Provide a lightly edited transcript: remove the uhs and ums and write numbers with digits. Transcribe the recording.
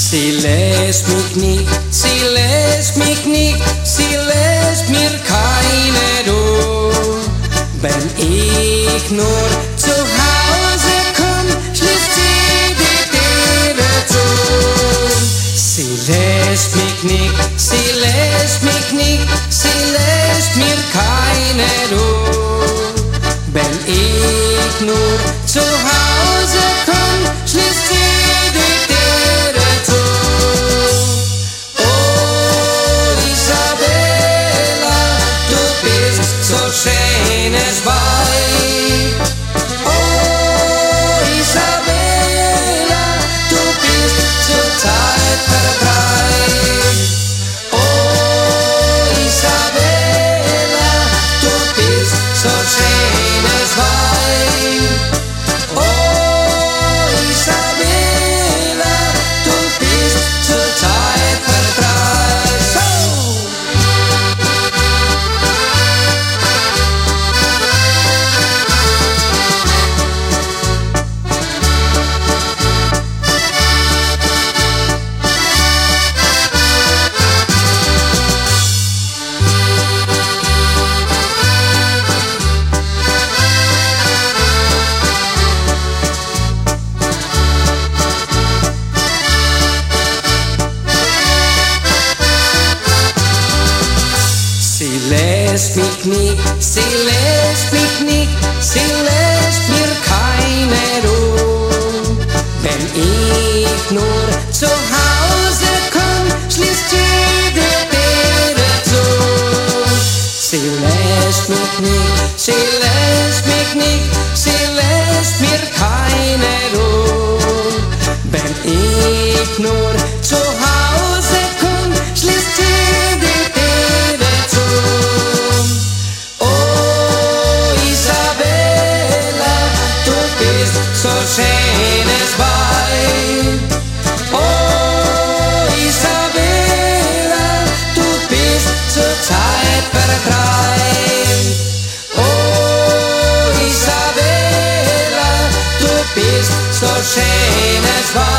Sie lässt mich nicht, sie lässt mich nicht, sie lässt mir keine Ruhe. Wenn ich nur zu Hause komm, schließt sie die Türe zu. Sie lässt mich nicht, sie lässt mich nicht, sie lässt mir keine Ruhe. Wenn ich nur zu Hause komm, schließt sie die Türe zu. Oh Isabella, du bist so schönes Weib. Oh Isabella, du bist zurzeit vertreibt. Oh Isabella, du bist so schönes Weib. Oh Isabella, du bist zurzeit vertreibt. So! Sie lässt mich nicht, sie lässt mich nicht, sie lässt mir keine Ruhe. Wenn ich nur zu Hause komm, schließt sie die Türe zu. Sie lässt mich nicht, sie lässt mich nicht, sie lässt mir keine Ruhe. Wenn ich nur zu Hause komm, schließt sie die Türe zu. Oh Isabella, du bist so schönes Weib. Oh Isabella, du bist zurzeit vertreibt. Oh Isabella, du bist so schönes Weib.